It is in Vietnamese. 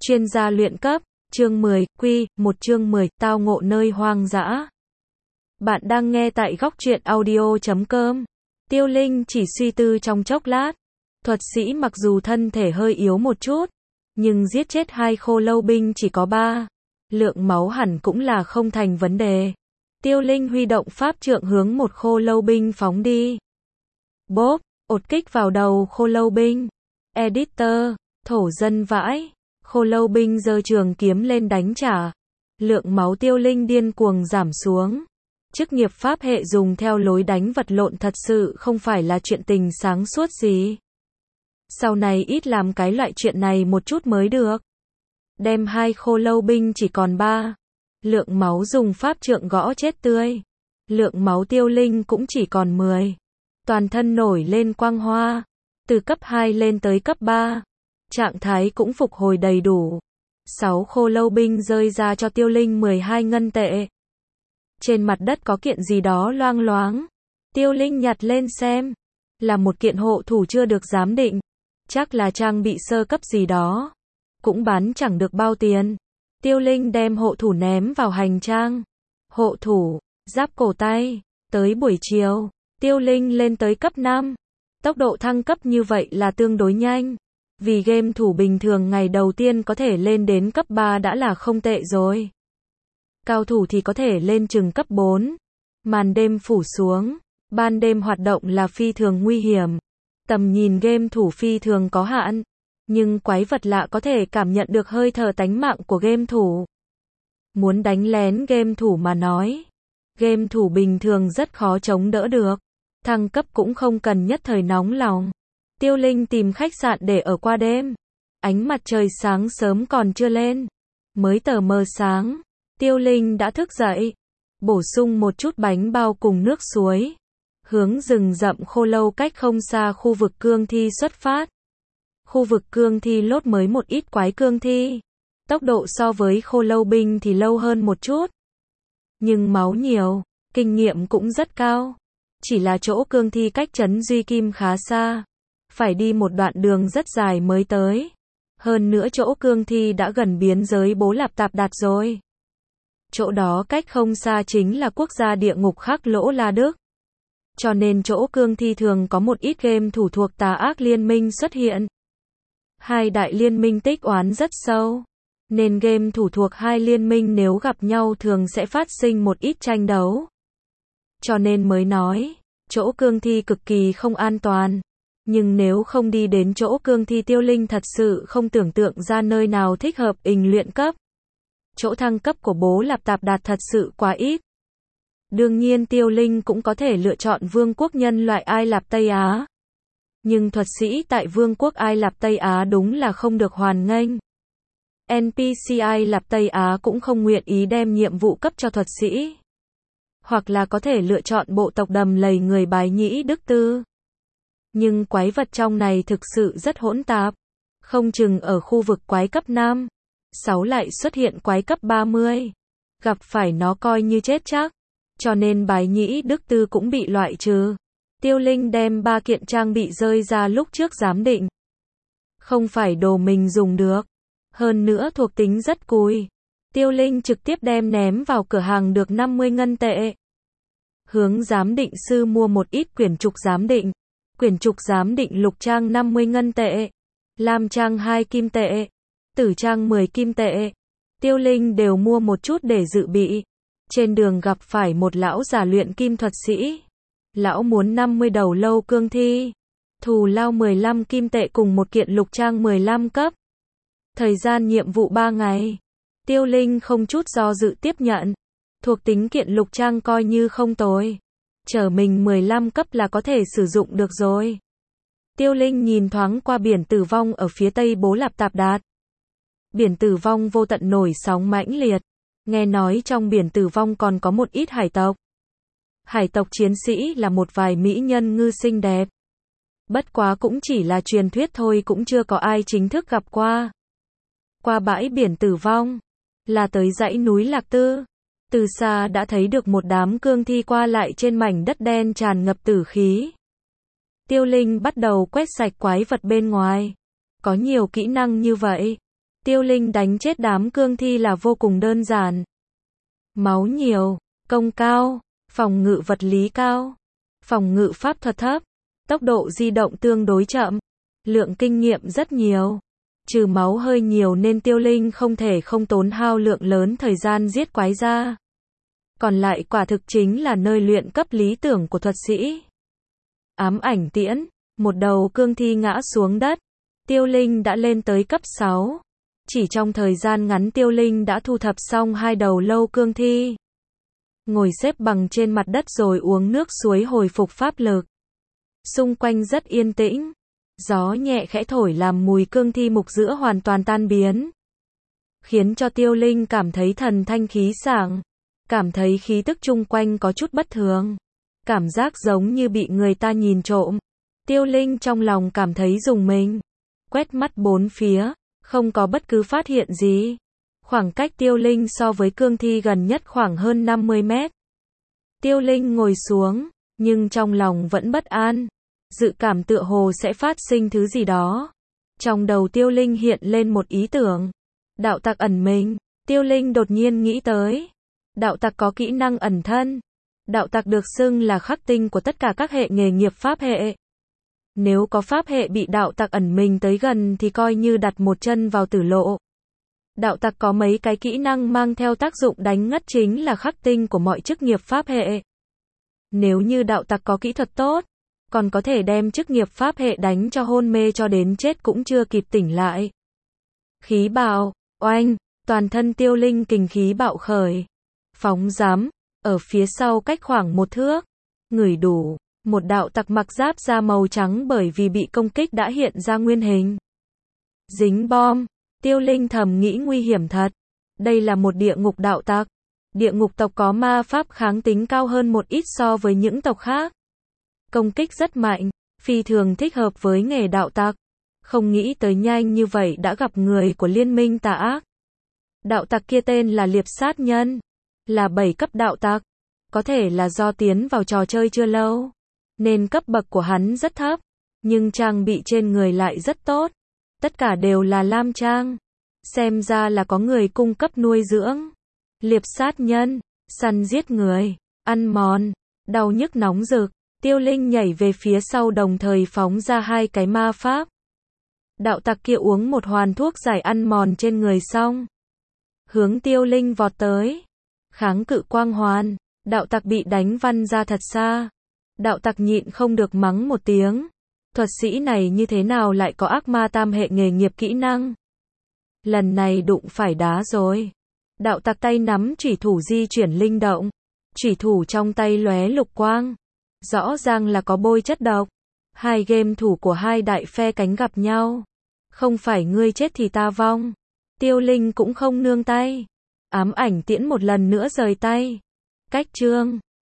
Chuyên gia luyện cấp, chương 10, Q1 chương 10, tao ngộ nơi hoang dã. Bạn đang nghe tại góc truyện audio.com. Tiêu Linh chỉ suy tư trong chốc lát. Thuật sĩ mặc dù thân thể hơi yếu một chút, nhưng giết chết 2 khô lâu binh chỉ có 3. Lượng máu hẳn cũng là không thành vấn đề. Tiêu Linh huy động pháp trượng hướng một khô lâu binh phóng đi. Bốp, ột kích vào đầu khô lâu binh. Editor, thổ dân vãi. Khô lâu binh giơ trường kiếm lên đánh trả. Lượng máu Tiêu Linh điên cuồng giảm xuống. Chức nghiệp pháp hệ dùng theo lối đánh vật lộn thật sự không phải là chuyện tình sáng suốt gì. Sau này ít làm cái loại chuyện này một chút mới được. Đem 2 khô lâu binh chỉ còn 3. Lượng máu dùng pháp trượng gõ chết tươi. Lượng máu Tiêu Linh cũng chỉ còn 10. Toàn thân nổi lên quang hoa. Từ cấp 2 lên tới cấp 3. Trạng thái cũng phục hồi đầy đủ. 6 khô lâu binh rơi ra cho Tiêu Linh 12 ngân tệ. Trên mặt đất có kiện gì đó loang loáng. Tiêu Linh nhặt lên xem. Là một kiện hộ thủ chưa được giám định. Chắc là trang bị sơ cấp gì đó. Cũng bán chẳng được bao tiền. Tiêu Linh đem hộ thủ ném vào hành trang. Hộ thủ, giáp cổ tay. Tới buổi chiều, Tiêu Linh lên tới cấp 5. Tốc độ thăng cấp như vậy là tương đối nhanh. Vì game thủ bình thường ngày đầu tiên có thể lên đến cấp 3 đã là không tệ rồi. Cao thủ thì có thể lên chừng cấp 4. Màn đêm phủ xuống. Ban đêm hoạt động là phi thường nguy hiểm. Tầm nhìn game thủ phi thường có hạn. Nhưng quái vật lạ có thể cảm nhận được hơi thở tánh mạng của game thủ. Muốn đánh lén game thủ mà nói. Game thủ bình thường rất khó chống đỡ được. Thăng cấp cũng không cần nhất thời nóng lòng. Tiêu Linh tìm khách sạn để ở qua đêm. Ánh mặt trời sáng sớm còn chưa lên. Mới tờ mờ sáng. Tiêu Linh đã thức dậy. Bổ sung một chút bánh bao cùng nước suối. Hướng rừng rậm khô lâu cách không xa khu vực cương thi xuất phát. Khu vực cương thi lốt mới một ít quái cương thi. Tốc độ so với khô lâu binh thì lâu hơn một chút. Nhưng máu nhiều, kinh nghiệm cũng rất cao. Chỉ là chỗ cương thi cách trấn Duy Kim khá xa. Phải đi một đoạn đường rất dài mới tới. Hơn nữa chỗ cương thi đã gần biên giới Bố Lạp Tạp Đạt rồi. Chỗ đó cách không xa chính là quốc gia địa ngục Khắc Lỗ La Đức. Cho nên chỗ cương thi thường có một ít game thủ thuộc tà ác liên minh xuất hiện. 2 đại liên minh tích oán rất sâu. Nên game thủ thuộc 2 liên minh nếu gặp nhau thường sẽ phát sinh một ít tranh đấu. Cho nên mới nói, chỗ cương thi cực kỳ không an toàn. Nhưng nếu không đi đến chỗ cương thi Tiêu Linh thật sự không tưởng tượng ra nơi nào thích hợp luyện cấp. Chỗ thăng cấp của Bố Lạp Tạp Đạt thật sự quá ít. Đương nhiên Tiêu Linh cũng có thể lựa chọn Vương quốc nhân loại Ai Lạp Tây Á. Nhưng thuật sĩ tại Vương quốc Ai Lạp Tây Á đúng là không được hoan nghênh. NPC Ai Lạp Tây Á cũng không nguyện ý đem nhiệm vụ cấp cho thuật sĩ. Hoặc là có thể lựa chọn bộ tộc đầm lầy người Bái Nhĩ Đức Tư. Nhưng quái vật trong này thực sự rất hỗn tạp. Không chừng ở khu vực quái cấp 5, 6 lại xuất hiện quái cấp 30. Gặp phải nó coi như chết chắc. Cho nên Bái Nhĩ Đức Tư cũng bị loại trừ. Tiêu Linh đem 3 kiện trang bị rơi ra lúc trước giám định. Không phải đồ mình dùng được. Hơn nữa thuộc tính rất cùi. Tiêu Linh trực tiếp đem ném vào cửa hàng được 50 ngân tệ. Hướng giám định sư mua một ít quyển trục giám định. Quyển trục giám định lục trang 50 ngân tệ. Lam trang 2 kim tệ. Tử trang 10 kim tệ. Tiêu Linh đều mua một chút để dự bị. Trên đường gặp phải một lão già luyện kim thuật sĩ. Lão muốn 50 đầu lâu cương thi. Thù lao 15 kim tệ cùng một kiện lục trang 15 cấp. Thời gian nhiệm vụ 3 ngày. Tiêu Linh không chút do dự tiếp nhận. Thuộc tính kiện lục trang coi như không tồi. Chở mình 15 cấp là có thể sử dụng được rồi. Tiêu Linh nhìn thoáng qua biển tử vong ở phía tây Bố Lạp Tạp Đạt. Biển tử vong vô tận nổi sóng mãnh liệt. Nghe nói trong biển tử vong còn có một ít hải tộc. Hải tộc chiến sĩ là một vài mỹ nhân ngư xinh đẹp. Bất quá cũng chỉ là truyền thuyết thôi, cũng chưa có ai chính thức gặp qua. Qua bãi biển tử vong, là tới dãy núi Lạc Tư. Từ xa đã thấy được một đám cương thi qua lại trên mảnh đất đen tràn ngập tử khí. Tiêu Linh bắt đầu quét sạch quái vật bên ngoài. Có nhiều kỹ năng như vậy. Tiêu Linh đánh chết đám cương thi là vô cùng đơn giản. Máu nhiều, công cao, phòng ngự vật lý cao, phòng ngự pháp thuật thấp, tốc độ di động tương đối chậm, lượng kinh nghiệm rất nhiều. Trừ máu hơi nhiều nên Tiêu Linh không thể không tốn hao lượng lớn thời gian giết quái ra. Còn lại quả thực chính là nơi luyện cấp lý tưởng của thuật sĩ. Ám ảnh tiễn, một đầu cương thi ngã xuống đất. Tiêu Linh đã lên tới cấp 6. Chỉ trong thời gian ngắn Tiêu Linh đã thu thập xong 2 đầu lâu cương thi. Ngồi xếp bằng trên mặt đất rồi uống nước suối hồi phục pháp lực. Xung quanh rất yên tĩnh. Gió nhẹ khẽ thổi làm mùi cương thi mục giữa hoàn toàn tan biến. Khiến cho Tiêu Linh cảm thấy thần thanh khí sảng. Cảm thấy khí tức chung quanh có chút bất thường. Cảm giác giống như bị người ta nhìn trộm. Tiêu Linh trong lòng cảm thấy rùng mình. Quét mắt bốn phía, không có bất cứ phát hiện gì. Khoảng cách Tiêu Linh so với cương thi gần nhất khoảng hơn 50 mét. Tiêu Linh ngồi xuống, nhưng trong lòng vẫn bất an. Dự cảm tựa hồ sẽ phát sinh thứ gì đó. Trong đầu Tiêu Linh hiện lên một ý tưởng. Đạo tặc ẩn mình. Tiêu Linh đột nhiên nghĩ tới. Đạo tặc có kỹ năng ẩn thân. Đạo tặc được xưng là khắc tinh của tất cả các hệ nghề nghiệp pháp hệ. Nếu có pháp hệ bị đạo tặc ẩn mình tới gần thì coi như đặt một chân vào tử lộ. Đạo tặc có mấy cái kỹ năng mang theo tác dụng đánh ngất chính là khắc tinh của mọi chức nghiệp pháp hệ. Nếu như đạo tặc có kỹ thuật tốt, còn có thể đem chức nghiệp pháp hệ đánh cho hôn mê cho đến chết cũng chưa kịp tỉnh lại. Khí bạo, oanh, toàn thân Tiêu Linh kình khí bạo khởi. Phóng giám, ở phía sau cách khoảng 1 thước. Ngửi đủ, một đạo tặc mặc giáp da màu trắng bởi vì bị công kích đã hiện ra nguyên hình. Dính bom, Tiêu Linh thầm nghĩ nguy hiểm thật. Đây là một địa ngục đạo tặc. Địa ngục tộc có ma pháp kháng tính cao hơn một ít so với những tộc khác. Công kích rất mạnh, phi thường thích hợp với nghề đạo tặc. Không nghĩ tới nhanh như vậy đã gặp người của liên minh tà ác. Đạo tặc kia tên là Liệp Sát Nhân. Là 7 cấp đạo tặc. Có thể là do tiến vào trò chơi chưa lâu, nên cấp bậc của hắn rất thấp. Nhưng trang bị trên người lại rất tốt. Tất cả đều là lam trang. Xem ra là có người cung cấp nuôi dưỡng. Liệp sát nhân, săn giết người, ăn mòn, đau nhức nóng rực. Tiêu Linh nhảy về phía sau đồng thời phóng ra 2 cái ma pháp. Đạo tặc kia uống một hoàn thuốc giải ăn mòn trên người xong, hướng Tiêu Linh vọt tới. Kháng cự quang hoàn, đạo tặc bị đánh văng ra thật xa. Đạo tặc nhịn không được mắng một tiếng. Thuật sĩ này như thế nào lại có ác ma tam hệ nghề nghiệp kỹ năng? Lần này đụng phải đá rồi. Đạo tặc tay nắm chủy thủ di chuyển linh động. Chủy thủ trong tay lóe lục quang. Rõ ràng là có bôi chất độc. 2 game thủ của 2 đại phe cánh gặp nhau. Không phải ngươi chết thì ta vong. Tiêu Linh cũng không nương tay. Ám ảnh tiễn một lần nữa rời tay. Cách chương